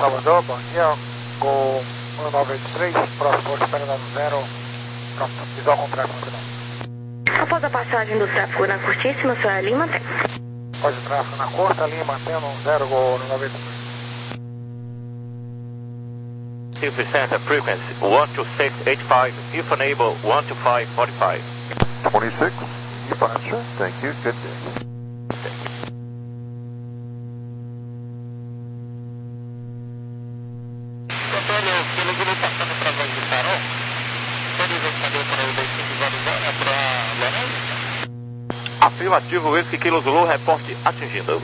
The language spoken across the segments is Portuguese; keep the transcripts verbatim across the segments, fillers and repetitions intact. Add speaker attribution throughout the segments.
Speaker 1: Salvador, bom dia. Gol um nove oito três, próximo espera no zero. Pronto, visual com tráfego nacional.
Speaker 2: Após a passagem do tráfego na curtíssima, só é Lima tem.
Speaker 1: Após o tráfego na curta, Lima mantendo um zero, gol nove oito três.
Speaker 3: Silver Center frequency one two six eight five, if enable one two five forty five.
Speaker 4: twenty-six, departure, thank you, good day.
Speaker 3: Afirmativo, esse Kilo Zulu, reporte atingido.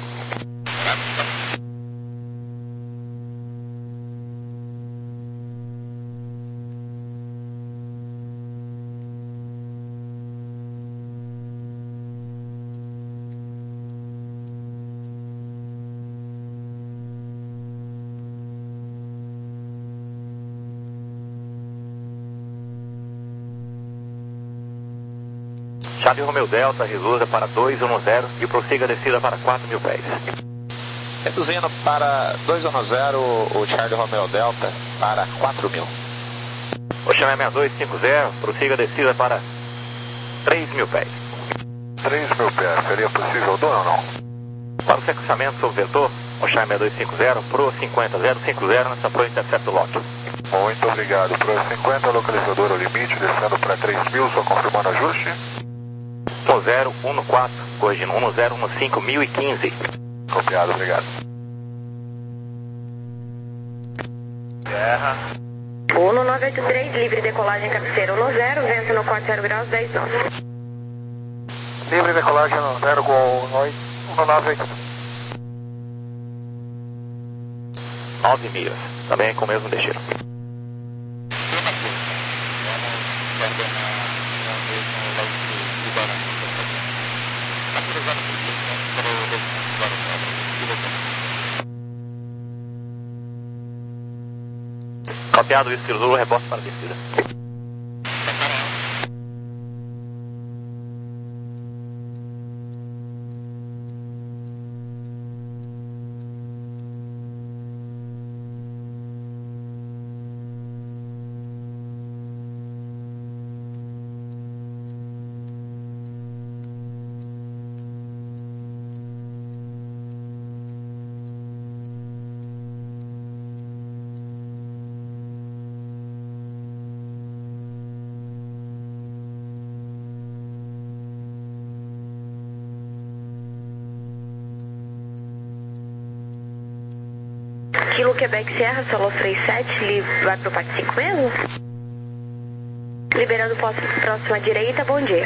Speaker 3: Charlie Romeo Delta, reduza para dois um zero e prossiga a descida para quatro mil pés.
Speaker 5: Reduzindo para dois um zero, o Charlie Romeo Delta para quatro mil.
Speaker 3: Ocean seis dois cinco zero, prossiga a descida para três mil pés.
Speaker 4: três mil pés, seria possível, dono ou não?
Speaker 3: Para o sequenciamento sob vetor, Ocean seis dois cinco zero, Pro cinquenta zero cinco zero, nessa Pro intercepta o lote.
Speaker 4: Muito obrigado. Pro cinquenta, localizador ao limite, descendo para três mil, só confirmando ajuste.
Speaker 3: um zero um quatro, corrigindo um zero um cinco mil e quinze.
Speaker 4: Copiado, obrigado.
Speaker 3: Guerra.
Speaker 2: um nove oito três, livre decolagem cabeceira um zero, vento no quarto zero graus, dez nove.
Speaker 1: Livre decolagem no zero, gol um nove oito três.
Speaker 3: nove milhas, também com o mesmo destino. Copiado, isso, Kilo Zulu, reporte para a descida.
Speaker 2: Kilo Quebec Sierra, Solo três sete, vai pro Pátio cinco mesmo? Liberando o posto próximo à direita, bom dia.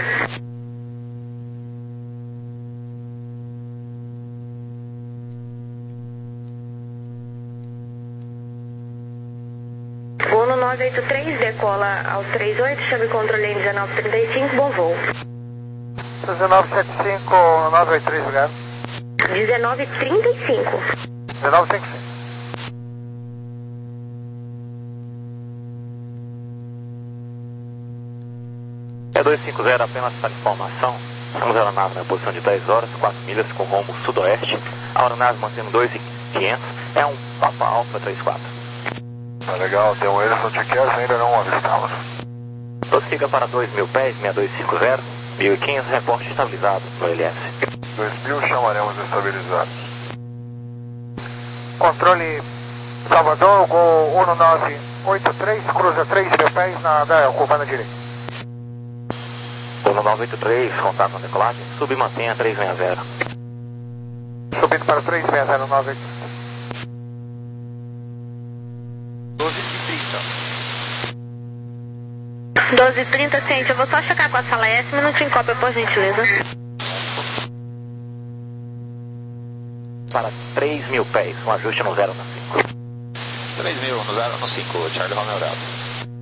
Speaker 2: um nove oito três, decola aos trinta e oito, chame controle em dezenove trinta e cinco, bom voo.
Speaker 1: dezenove setenta e cinco, nove oito três, obrigado.
Speaker 2: dezenove trinta e cinco.
Speaker 1: dezenove trinta e cinco.
Speaker 3: É dois cinco zero, apenas para informação. Estamos na aeronave na posição de dez horas, quatro milhas com rumo sudoeste. A aeronave mantendo dois mil e quinhentos, é um Papa Alpha trinta e quatro.
Speaker 4: Tá legal, tem um Edison de Kers, ainda não avistamos.
Speaker 3: Prossiga para dois mil pés, seis dois cinco zero, mil e quinze, reporte estabilizado no L S.
Speaker 4: dois mil chamaremos estabilizados.
Speaker 1: Controle Salvador, gol um nove oito três, cruza três mil pés na da curva na direita.
Speaker 3: um nove oito três, contato na decolagem, sub e mantenha três seis zero.
Speaker 1: Subindo para três seis zero nove oito.
Speaker 5: doze e trinta.
Speaker 2: doze e trinta, ciente, eu vou só checar com a sala S, minutinho cópia, por gentileza.
Speaker 3: Para três mil pés, um ajuste no zero na cinco.
Speaker 5: três mil no zero no cinco, Charlie Romeo Delta.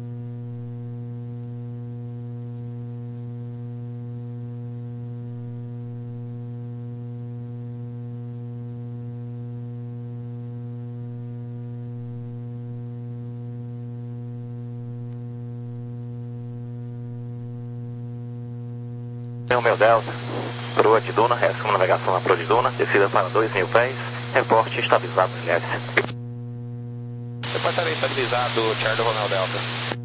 Speaker 3: Tem o meu Delta, Proa de Duna, resumo navegação na Proa de Duna, descida para dois mil pés, reporte estabilizado no L S.
Speaker 5: Reportarei estabilizado, Charlie Romeo Delta.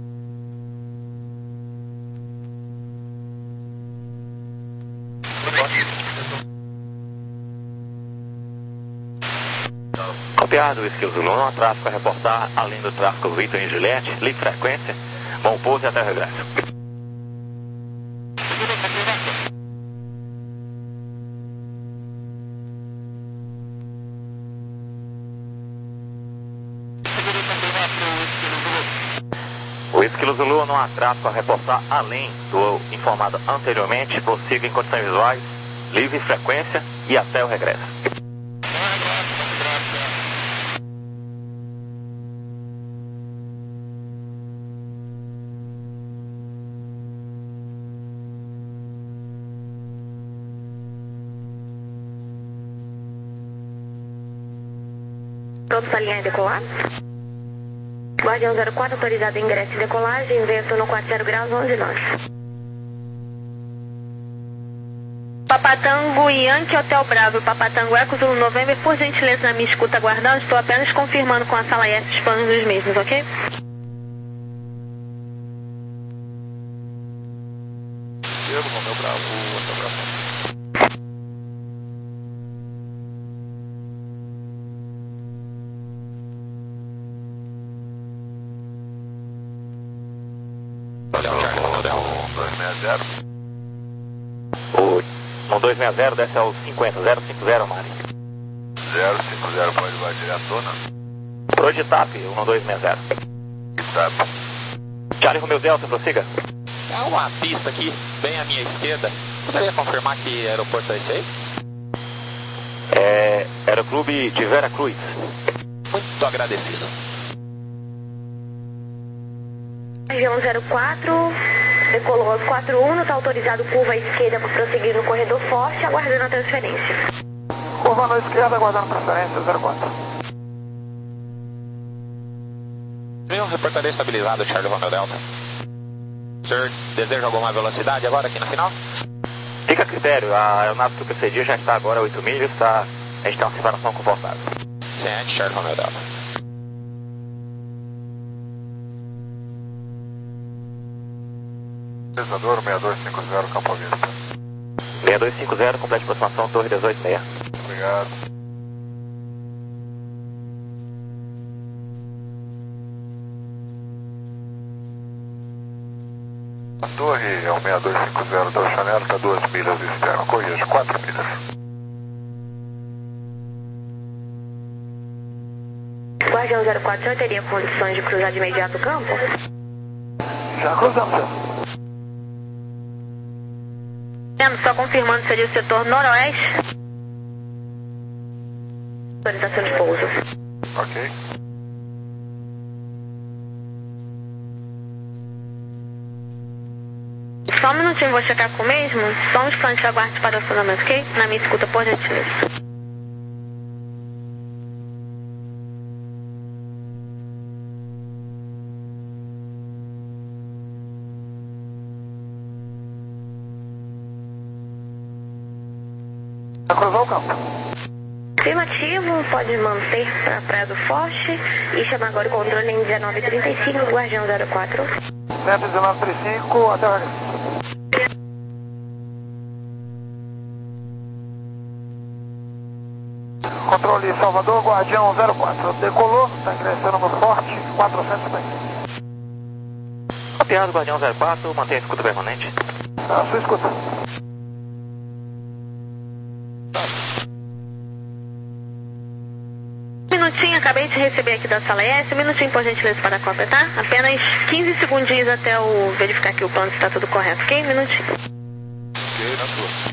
Speaker 3: Copiado, Whisky Zulu, não há tráfego a reportar, além do tráfego Vitor em Juliette, livre frequência, bom pouso e até o regresso. Whisky Zulu, não há tráfego a reportar, além do informado anteriormente, prossiga em condições visuais, livre frequência e até o regresso.
Speaker 2: Pronto para linha e decolar. Guardião zero quatro, autorizado ingresso e decolagem, vento no quarenta graus, onze nós. Papatango Yankee Hotel Bravo, Papatango Eco Zulu November, por gentileza na minha escuta aguardando, estou apenas confirmando com a sala S os planos dos mesmos, ok?
Speaker 4: Selo, Romeu Bravo, Hotel Bravo. dois seis zero.
Speaker 3: O dois seis zero desce ao cinquenta, zero cinco zero, Mari.
Speaker 4: zero cinco zero pode vai diretona.
Speaker 3: Projetap, um dois seis zero.
Speaker 4: Itap.
Speaker 3: Charlie Romeo Delta, prossiga.
Speaker 5: Há uma pista aqui, bem à minha esquerda. Poderia confirmar que aeroporto é esse aí?
Speaker 3: É Aeroclube de Vera Cruz.
Speaker 5: Muito agradecido.
Speaker 2: Região zero quatro, decolou aos quatro um, está autorizado curva à esquerda para prosseguir no corredor forte, aguardando a transferência.
Speaker 1: Curva na esquerda, aguardando transferência, zero quatro.
Speaker 5: Eu reportarei estabilizado, Charlie Romeo Delta. O senhor deseja alguma velocidade agora aqui na final?
Speaker 3: Fica a critério, a aeronave que eu precedi já está agora a oito milhas, tá? A gente tem uma separação confortável.
Speaker 5: Ciente, Charlie Romeo Delta.
Speaker 4: Pesador seis dois cinco zero, Campo Vista.
Speaker 3: seis dois cinco zero, complete aproximação, torre dezoito seis.
Speaker 4: Obrigado. A torre é o seis dois cinco zero da Chanel, está duas milhas externo, corrija, quatro milhas.
Speaker 2: Guardião zero quatro, o senhor teria condições de cruzar de imediato o campo?
Speaker 1: Já cruzamos, senhor.
Speaker 2: Só confirmando, seria o setor noroeste. Autorização de pouso.
Speaker 4: Ok.
Speaker 2: Só um minutinho, vou checar com o mesmo. Só um instante, aguarde para o acionamento, ok? Na minha escuta, por gentileza.
Speaker 1: Já cruzou o campo.
Speaker 2: Afirmativo, pode manter para a Praia do Forte e chamar agora o controle em dezenove trinta e cinco, Guardião zero quatro.
Speaker 1: cento e dezenove trinta e cinco, até o regresso. Controle Salvador, Guardião zero quatro. Decolou, está ingressando no Forte, quatrocentos metros.
Speaker 3: Copiado, Guardião zero quatro, mantém a escuta permanente.
Speaker 1: Tá, sua escuta.
Speaker 2: Minutinho, acabei de receber aqui da sala S, um minutinho por gentileza para completar, apenas quinze segundinhos até eu verificar que o plano está tudo correto, ok? Minutinho.
Speaker 4: Ok, na tua.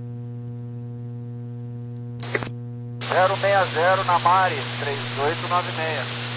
Speaker 1: zero seis zero na Mari, três oito nove seis.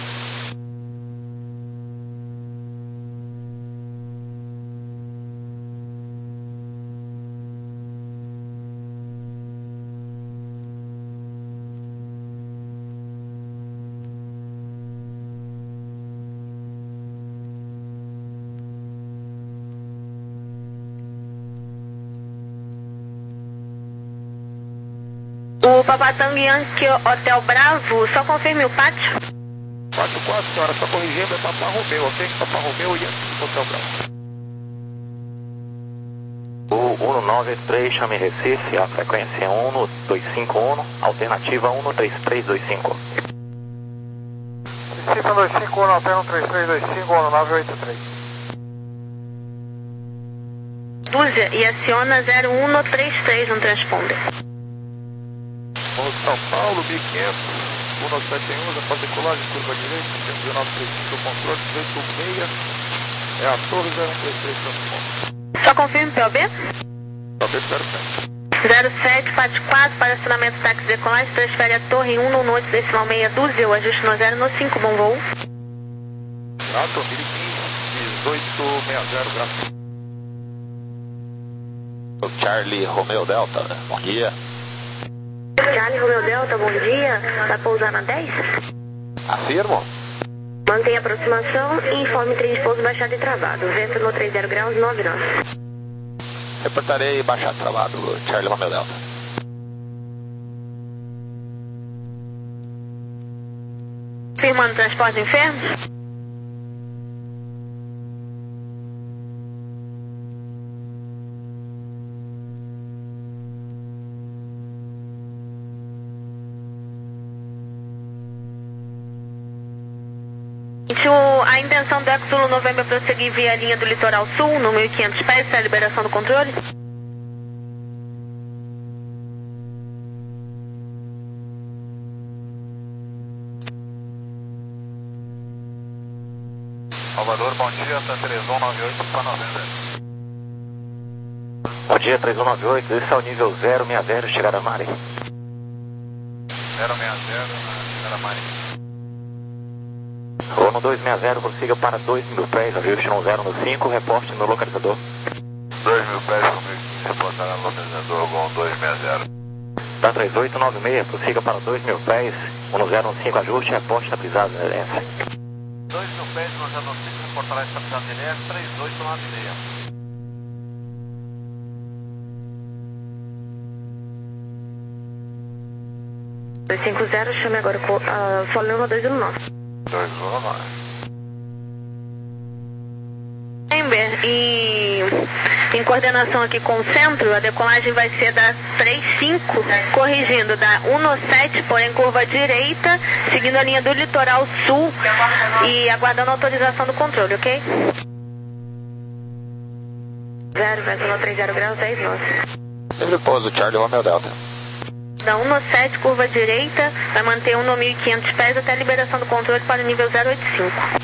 Speaker 2: O Papatango Yankee Hotel Bravo, só confirme o pátio.
Speaker 5: quatro quatro, senhora, só corrigindo, é Papa Romeu, ok? Papa Romeu e Hotel Bravo.
Speaker 3: O um nove três, chame Recife, a frequência é um dois cinco um, alternativa um três três dois cinco.
Speaker 1: Recife um dois cinco um, alterna um três três dois cinco, um nove oito três.
Speaker 2: Dúzia e aciona zero um três três no transponder.
Speaker 5: Morro de São Paulo, mil e quinhentos, um nove sete um, após decolagem, curva direita, cento e dezenove três cinco, controle, dezoito seis, é a torre zero um três três transponder.
Speaker 2: Só confirme P O B?
Speaker 5: P O B zero sete.
Speaker 2: zero sete, parte quatro, para acionamento táxi decolagem, transfere a torre em um no noite decimal meia dúzia, o ajuste no zero no cinco, bom voo.
Speaker 5: Grato, mil e quinze, dezoito sessenta, grato. Charlie Romeo Delta, bom dia.
Speaker 2: Charlie Romeo Delta, bom dia. Vai pousar na dez?
Speaker 5: Afirmo.
Speaker 2: Mantenha a aproximação e informe trem de pouso baixado e travado. Vento no trinta graus, nove nove.
Speaker 5: Reportarei baixado travado, Charlie Romeo Delta.
Speaker 2: Firmando transporte enfermo? A intenção do Eco Zulu Novembro é prosseguir via linha do Litoral Sul, no mil e quinhentos pés, para a liberação do controle?
Speaker 4: Salvador, bom dia, Santa três um nove oito para novembro.
Speaker 3: Bom dia, três um nove oito, esse é o nível zero seis zero, chegada Mari.
Speaker 4: zero seis zero, chegada Mari.
Speaker 3: O no dois seis zero, prossiga para dois mil pés, ajuste no zero no cinco, reporte no localizador.
Speaker 4: dois mil pés comigo, reportar no localizador com dois seis zero.
Speaker 3: Da três oito nove seis, prossiga para dois mil pés, um no zero no cinco, ajuste, reporte na pisada da L S.
Speaker 4: dois mil pés, um no zero no cinco, reportará esta pisada da L S, três oito nove seis.
Speaker 2: dois cinco zero, chame agora o uh, Solano dois um nove.
Speaker 4: dois um nove.
Speaker 2: Ember, e em coordenação aqui com o centro, a decolagem vai ser da três cinco, corrigindo da um sete, porém curva direita, seguindo a linha do Litoral Sul e aguardando a autorização do controle, ok? zero, vai três zero graus, dez nove.
Speaker 5: Livre pouso, Charlie Romeo Delta.
Speaker 2: Da um sete, curva direita, vai manter um no mil e quinhentos pés até a liberação do controle para o nível zero oito cinco.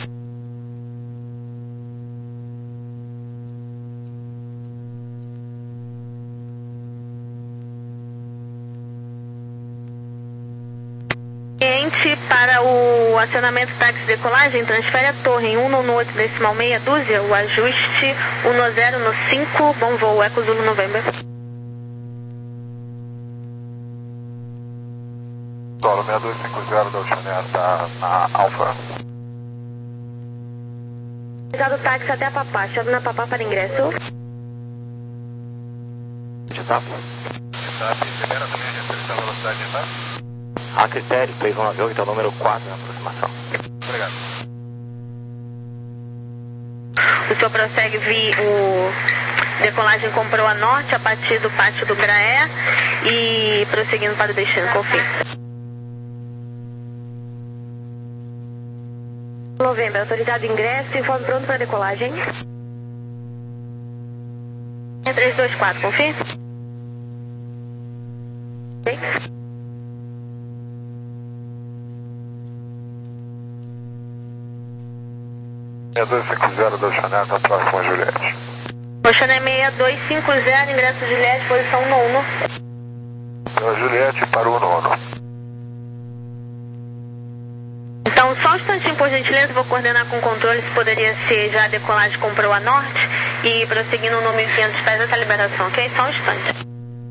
Speaker 2: Cliente, para o acionamento táxi decolagem, transfere a torre em um no oito decimal meia dúzia, o ajuste um no zero no cinco, bom voo, Eco Zulu November.
Speaker 4: Solo seis dois cinco zero da Ocean Air, tá na Alfa.
Speaker 2: Obrigado, táxi até a Papá, chave na Papá para ingresso.
Speaker 3: De etapa.
Speaker 4: Etapa, primeira também, restrição à velocidade de etapa.
Speaker 3: A critério, três um nove oito, é o número quatro na aproximação.
Speaker 4: Obrigado.
Speaker 2: O senhor prossegue via o decolagem com proa norte a partir do pátio do Graé e prosseguindo para o destino, confio. Novembro, autorizado ingresso, informe pronto para decolagem. três dois quatro, confio. Ok.
Speaker 4: seis dois cinco zero da Ocean Air, tá próximo a Juliette.
Speaker 2: Ocean Air seis dois cinco zero, ingresso Juliette, posição um no um.
Speaker 4: Então, Juliette para o nono.
Speaker 2: Então, só um instantinho, por gentileza, vou coordenar com o controle se poderia ser já a decolagem com proa norte e prosseguindo no mil e quinhentos pés essa liberação, ok? Só um instante.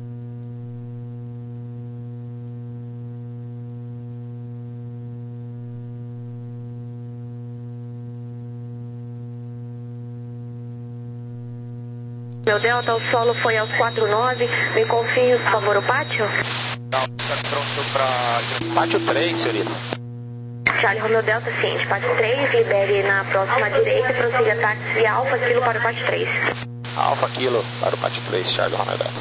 Speaker 2: Meu Delta, o solo foi aos quatro nove, me confirme, por favor, o pátio?
Speaker 5: Não, está pronto para pátio três, senhorita.
Speaker 2: Charlie Romeo Delta, ciente, quatro três, libere na próxima direita e prossiga táxi Alfa Kilo para o quatro três.
Speaker 6: Alfa Kilo para o quatro três, Charlie Romeo Delta.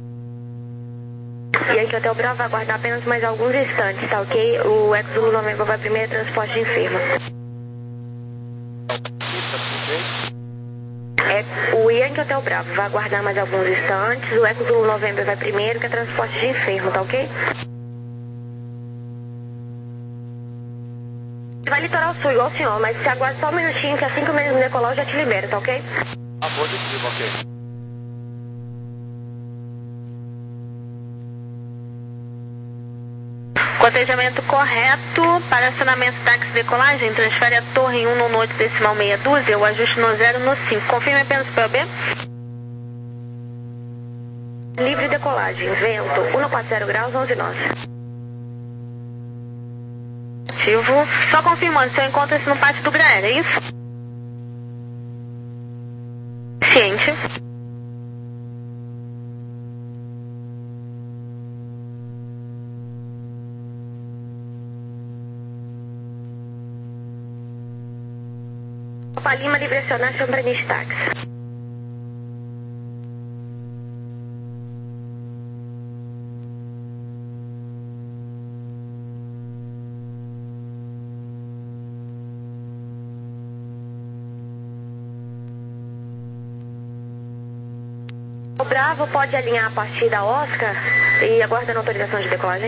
Speaker 2: E aqui Hotel Bravo vai aguardar apenas mais alguns instantes, tá ok? O Exulu November vai primeiro, transporte de enfermo. É, o Yankee Hotel Bravo vai aguardar mais alguns instantes, o Exulu November vai primeiro, que é transporte de enfermo, tá ok? Vai litoral sul, igual o senhor, mas se aguarda só um minutinho, que assim que o mesmo decolar eu já te libero, tá ok?
Speaker 5: Ah, positivo, ok.
Speaker 2: Cotejamento correto para acionamento táxi decolagem, transfere a torre em um no oito decimal meia dúzia, o ajuste no zero no cinco. Confirme apenas P O B. Livre decolagem, vento um no quatro zero graus, onze nós. Ativo. Só confirmando, o senhor encontra-se no pátio do Graer, é isso? Ciente. Opa Lima, livre acionar, Chambraniche táxi. O Bravo pode alinhar a partir da Oscar e aguardando autorização de decolagem.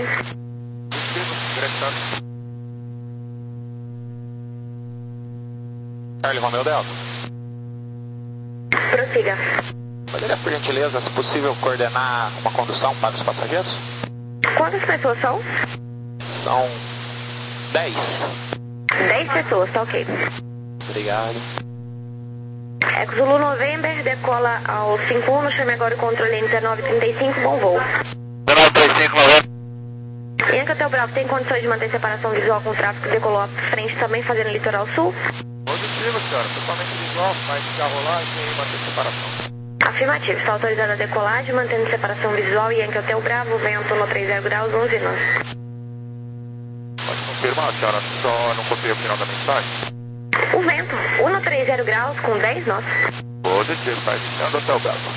Speaker 6: Charlie Romeo Delta.
Speaker 2: Prossiga.
Speaker 6: Poderia, por gentileza, se possível, coordenar uma condução para os passageiros?
Speaker 2: Quantas pessoas são?
Speaker 6: São dez.
Speaker 2: Dez pessoas, tá ok.
Speaker 6: Obrigado.
Speaker 2: Exulu November decola ao cinco um, chame agora o controle em dezenove trinta e cinco, bom voo.
Speaker 3: dezenove trinta e cinco, novembro.
Speaker 2: Yankee Hotel Bravo, tem condições de manter separação visual com o tráfego que decolou à frente também, fazendo litoral sul?
Speaker 5: Positivo, senhora. Totalmente visual, mas já rolar e manter separação.
Speaker 2: Afirmativo, está autorizada a decolagem, mantendo separação visual e Yankee Hotel Bravo, vento no três zero graus, onze nós.
Speaker 5: Pode confirmar, senhora, só não copiei o final da mensagem.
Speaker 2: O vento, um no três zero graus, com dez nós.
Speaker 5: Positivo, está iniciando Hotel Bravo.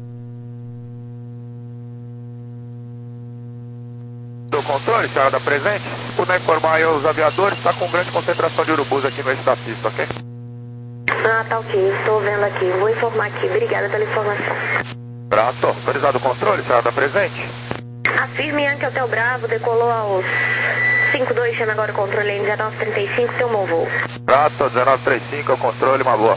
Speaker 5: Do controle, senhora da presente, se puder informar aí os aviadores, está com grande concentração de urubus aqui no eixo da pista, ok?
Speaker 2: Ah, tá ok, estou vendo aqui, vou informar aqui, obrigada pela informação.
Speaker 5: Prato, autorizado o controle, senhora da presente?
Speaker 2: Afirme Yankee Hotel Bravo, decolou aos cinco dois, chame agora o controle em dezenove trinta e cinco, tem um bom voo.
Speaker 5: Prato, dezenove trinta e cinco, é o controle, uma boa.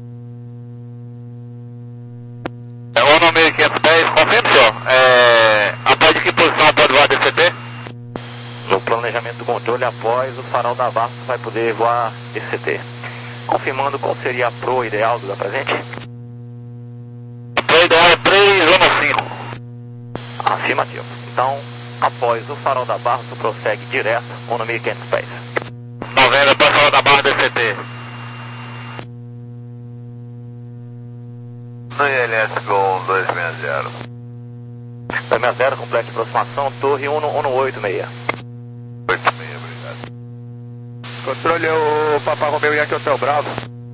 Speaker 3: É o nome quinhentos e dez, confirma, senhor. É, após de que posição pode voar D C T? No planejamento do controle, após o farol da Vasco vai poder voar D C T. Confirmando qual seria a pro ideal do da presente? A pro ideal é três um cinco. Afirmativo. Então, após o farol da Barra, tu prossegue direto com o mil e quinhentos pés. Novembro, após o farol da Barra, D C T.
Speaker 4: No I L S Gol dois seis zero.
Speaker 3: dois seis zero, complexo de aproximação, torre um no oito seis.
Speaker 4: oito seis, obrigado.
Speaker 5: Controle o Papa Romeo Yankee Hotel Bravo.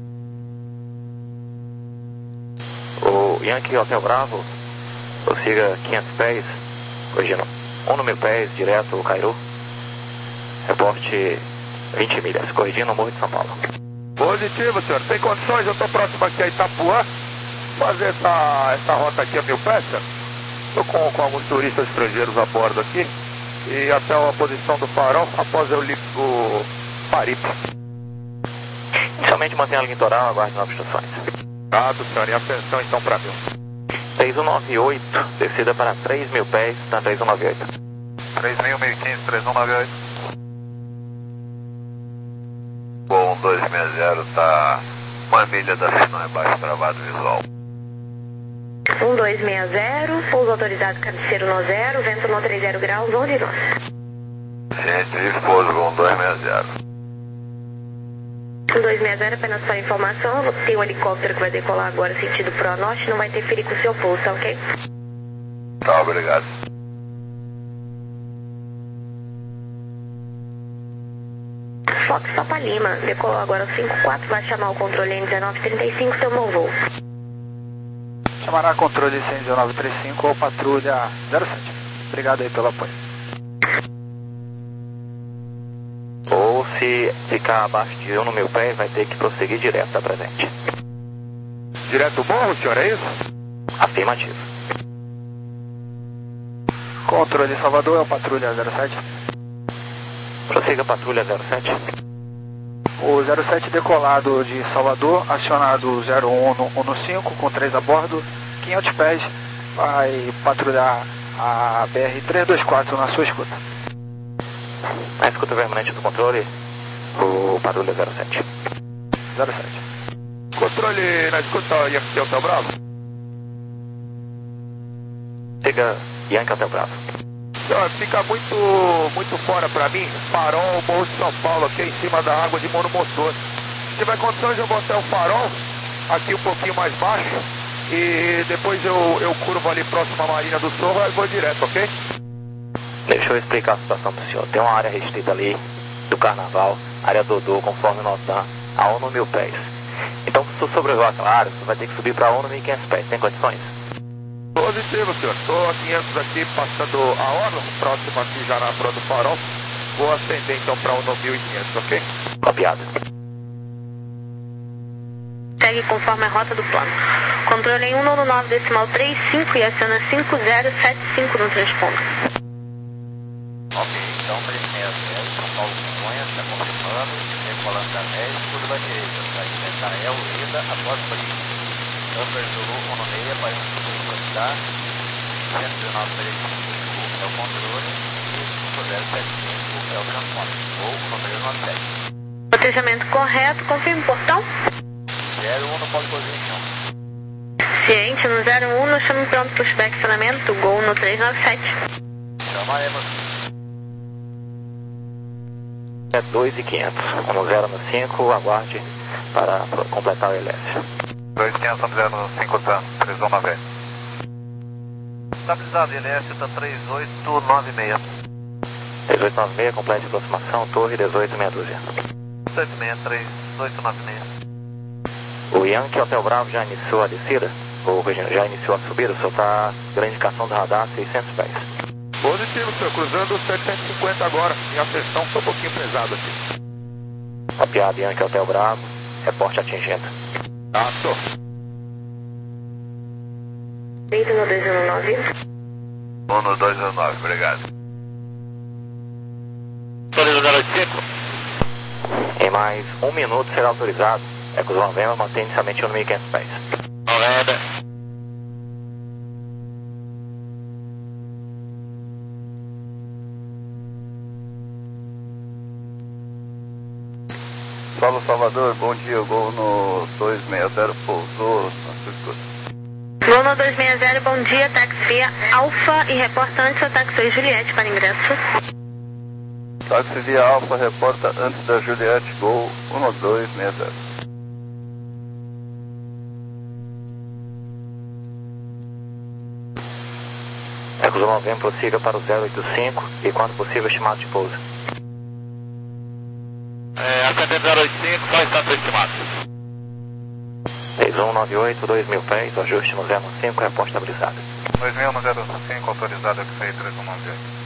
Speaker 3: O Yankee Hotel Bravo, prossiga quinhentos pés, corrigindo um mil pés, direto ao Cairu. Reporte vinte milhas, corrigindo o Morro de São Paulo.
Speaker 5: Positivo, senhor. Tem condições? Eu estou próximo aqui a Itapuã. Fazer essa, essa rota aqui a mil pés, senhor. Estou com, com alguns turistas estrangeiros a bordo aqui. E até a posição do farol, após eu ligo o Paripe.
Speaker 3: Inicialmente mantenha a linha litoral, aguarde novas instruções.
Speaker 5: Obrigado, senhor. E atenção então para mil.
Speaker 3: três um nove oito, descida para três mil pés, na três um nove oito.
Speaker 4: três mil, mil e quinze, três um nove oito. Gol dois seis zero está uma milha da Sinão embaixo, travado visual.
Speaker 2: um dois seis zero, pouso autorizado cabeceiro no zero, vento no três zero graus, onze nós.
Speaker 4: Ciente de pouso, Gol dois seis zero.
Speaker 2: um dois seis zero, apenas para informação, tem um helicóptero que vai decolar agora sentido pro norte, não vai interferir com o seu pouso, tá ok?
Speaker 4: Tá, obrigado.
Speaker 2: Fox Papa Lima, decolou agora o cinco quatro, vai chamar o controle N dezenove trinta e cinco, tomou voo.
Speaker 1: Chamará controle cem dezenove trinta e cinco ou patrulha zero sete. Obrigado aí pelo apoio.
Speaker 3: Ou se ficar abaixo de um no mil pés, vai ter que prosseguir direto da presente.
Speaker 5: Direto do morro, senhor, é isso?
Speaker 3: Afirmativo.
Speaker 1: Controle Salvador, é o patrulha zero sete.
Speaker 3: Prossiga patrulha zero sete.
Speaker 1: O zero sete decolado de Salvador, acionado zero um no, um no cinco, com três a bordo, quinhentos pés, vai patrulhar a B R trezentos e vinte e quatro na sua escuta.
Speaker 3: Na escuta permanente do controle, o patrulha zero sete.
Speaker 1: zero sete.
Speaker 5: Controle na escuta, Yankee Hotel Bravo.
Speaker 3: Siga Yankee Hotel Bravo.
Speaker 5: Senhor, fica muito, muito fora pra mim, farol, Morro de São Paulo, aqui em cima da água de monomotor. Se tiver condições, eu vou até o farol, aqui um pouquinho mais baixo, e depois eu, eu curvo ali próximo à Marina do Sorro e vou direto, ok?
Speaker 3: Deixa eu explicar a situação pro senhor. Tem uma área restrita ali do Carnaval, área Dodô, conforme notar, a um no mil pés. Então, se você sobrevoar aquela área, você vai ter que subir para um no mil e quinhentos pés. Tem condições?
Speaker 5: Positivo, senhor. Estou a quinhentos aqui, passando a orla, próximo aqui já na proa do farol. Vou ascender então para um no mil e quinhentos, ok?
Speaker 3: Copiado.
Speaker 2: Segue conforme a rota do plano. Controle em um nove decimal trinta e cinco e aciona cinco zero sete cinco no transpondo.
Speaker 3: Ok, então três seis zero, São Paulo Congonhas, está confirmando, decolando da dez, curva direita, saída de Israel, Ida, após Brito. Upper Zulu, um meia, para velocidade, cento e dezenove trinta e cinco é o controle e cinco zero sete cinco é o transponder, ou o número nove sete.
Speaker 2: Protejamento correto, confirme o portão.
Speaker 3: zero um no pole position.
Speaker 2: Ciente no zero um, nós estamos prontos para o inspecionamento, Gol no trezentos e noventa e sete.
Speaker 3: Chamaremos. É dois e quinhentos, um zero no cinco, aguarde para completar o L S.
Speaker 4: dois quinhentos, zero cinco, três um nove.
Speaker 3: Estabilizado, L S está três oito nove seis. três oito nove seis, complete a aproximação, torre dezoito meia dúzia. sete seis três oito nove seis. O Yankee Hotel Bravo já iniciou a descida? Ou já iniciou a subida? O senhor está grande indicação do radar, seiscentos pés.
Speaker 5: Positivo, senhor. Cruzando setecentos e cinquenta agora. Minha pressão está um pouquinho pesada aqui.
Speaker 3: Copiado, Yankee Hotel Bravo. Reporte atingindo.
Speaker 5: Ah, tô.
Speaker 2: Deito no dois um nove.
Speaker 4: um no dois um nove, obrigado.
Speaker 3: zero oito cinco. Em mais um minuto será autorizado. É que os November mantém inicialmente um mil e quinhentos pés. November.
Speaker 4: Solo Salvador, bom dia, Gol no dois seis zero pousou na sua escuta.
Speaker 2: Gol no dois seis zero, bom dia, táxi via Alfa e reporta antes o táxi Juliette para ingresso.
Speaker 4: Táxi via Alfa reporta antes da Juliette, Gol um dois seis zero.
Speaker 3: É que os November prossiga para o zero oito cinco e quando possível estimado de pouso.
Speaker 4: É, ascendente zero oito cinco, qual está seu estimado?
Speaker 3: três um nove oito, dois mil pés, ajuste no zero cinco, reporte estabilizado.
Speaker 4: dois mil no zero cinco, autorizado aqui três um nove oito.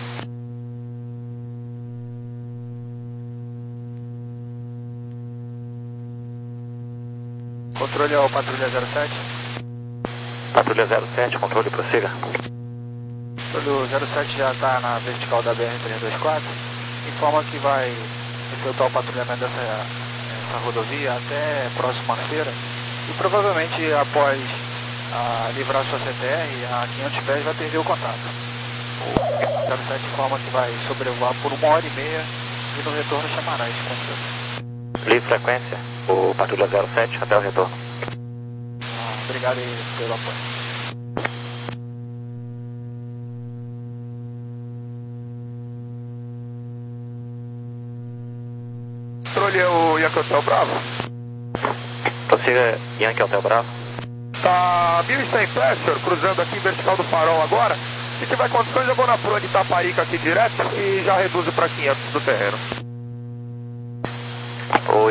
Speaker 1: Controle ao patrulha zero sete.
Speaker 3: Patrulha zero sete, controle prossiga.
Speaker 1: O zero sete já está na vertical da B R trezentos e vinte e quatro. Informa que vai efetuar o patrulhamento dessa essa rodovia até próxima feira. E provavelmente após a, livrar sua C T R, a quinhentos pés vai perder o contato. O zero sete informa que vai sobrevoar por uma hora e meia e no retorno chamará esse controle.
Speaker 3: Livre frequência, o patrulha zero sete até o retorno.
Speaker 1: Ah, obrigado aí pelo apoio.
Speaker 5: Controle o Yankee Hotel Bravo.
Speaker 3: Prossiga Yankee Hotel Bravo.
Speaker 5: Tá mil e cem pés, senhor, cruzando aqui em vertical do farol agora. Se tiver condições, eu vou na proa de Itaparica aqui direto e já reduzo para quinhentos do terreno.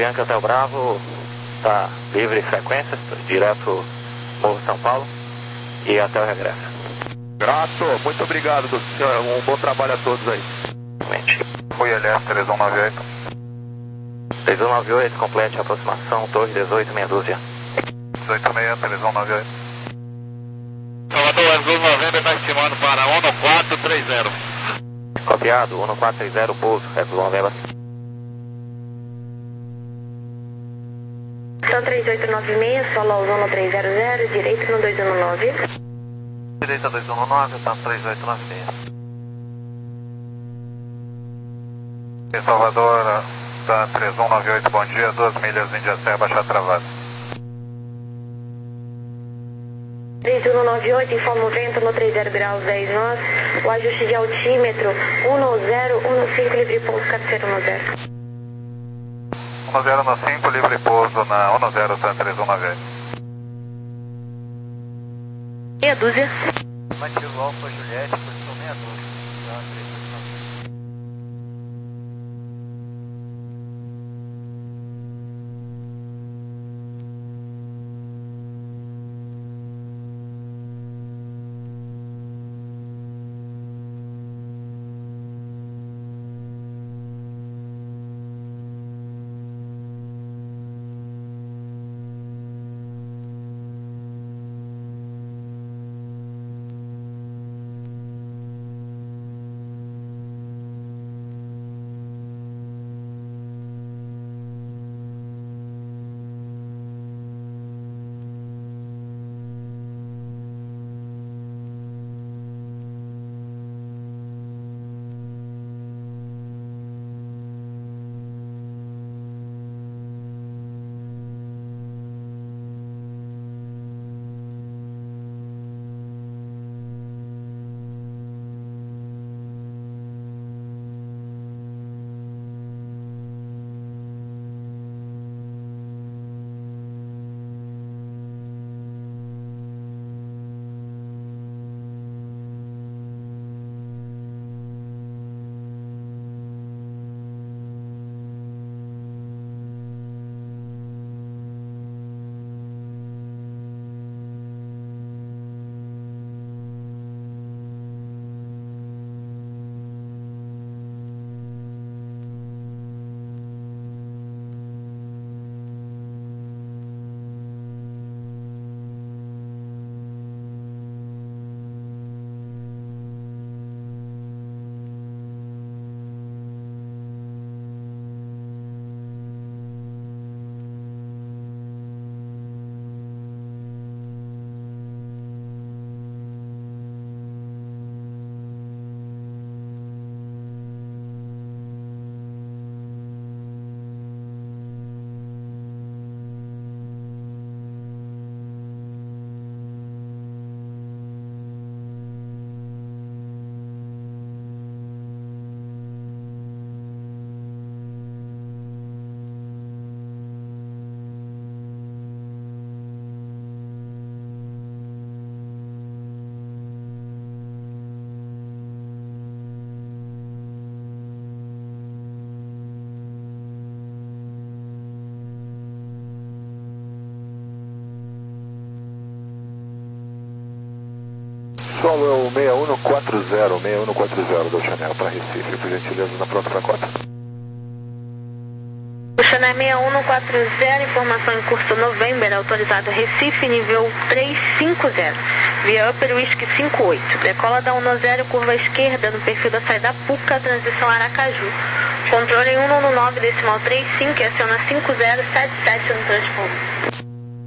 Speaker 3: Yankee Hotel Bravo, está livre frequência, direto Morro São Paulo e até o regresso.
Speaker 5: Grato, muito obrigado, senhor. Um bom trabalho a todos aí.
Speaker 4: Fui L S três um nove oito.
Speaker 3: três um nove oito, complete a aproximação, torre dezoito, meia dúzia.
Speaker 4: dezoito seis, três um nove oito.
Speaker 3: Salvador, Azul Novembro está estimando para um quatro três zero. Copiado, um quatro três zero, pouso, Azul Novembro.
Speaker 2: Então três oito nove seis, solo ao três zero zero, direito no dois um nove.
Speaker 4: Direita dois um nove, tá três oito nove seis. Em Salvador, tá três um nove oito, bom dia, duas milhas Índia Serra, baixar travado.
Speaker 2: três um nove oito, informa o vento no três zero graus dez nós, o ajuste de altímetro um zero um cinco, livre pouso, cabeceira um zero.
Speaker 4: um zero no cinco, livre pouso na um zero, tá três um nove oito.
Speaker 2: Meia dúzia.
Speaker 1: Mantivo Alfa Juliette, posição meia dúzia. Tá, três oito nove.
Speaker 4: Solo é o seis um quatro zero, seis um quatro zero do Chanel para Recife, por gentileza, na pronta para cota.
Speaker 2: O Chanel seis um quatro zero, informação em curso November, autorizado Recife, nível trezentos e cinquenta, via Upper Whisky cinquenta e oito. Decola da um zero, curva esquerda, no perfil da saída Puca, transição Aracaju. Controle um nove decimal trinta e cinco e aciona cinco zero sete sete no transponder.